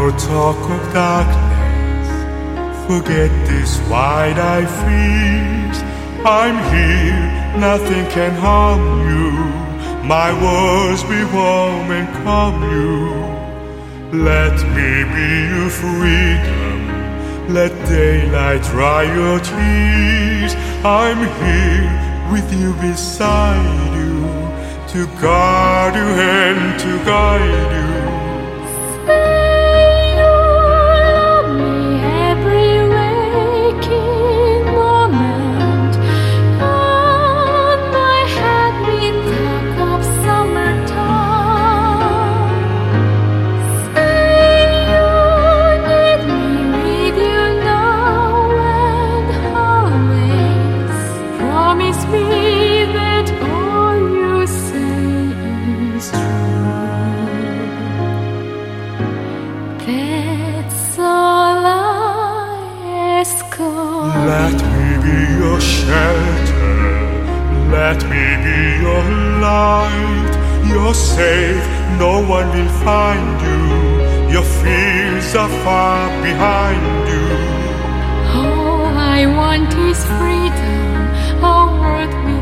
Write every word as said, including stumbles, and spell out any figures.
more talk of darkness, forget this wide-eyed fears. I'm here, nothing can harm you. My words be warm and calm you. Let me be your freedom, let daylight dry your tears. I'm here with you, beside you, to guard you and to guide you. Let me be your shelter, let me be your light. You're safe, no one will find you. Your fears are far behind you. All I want is freedom, a world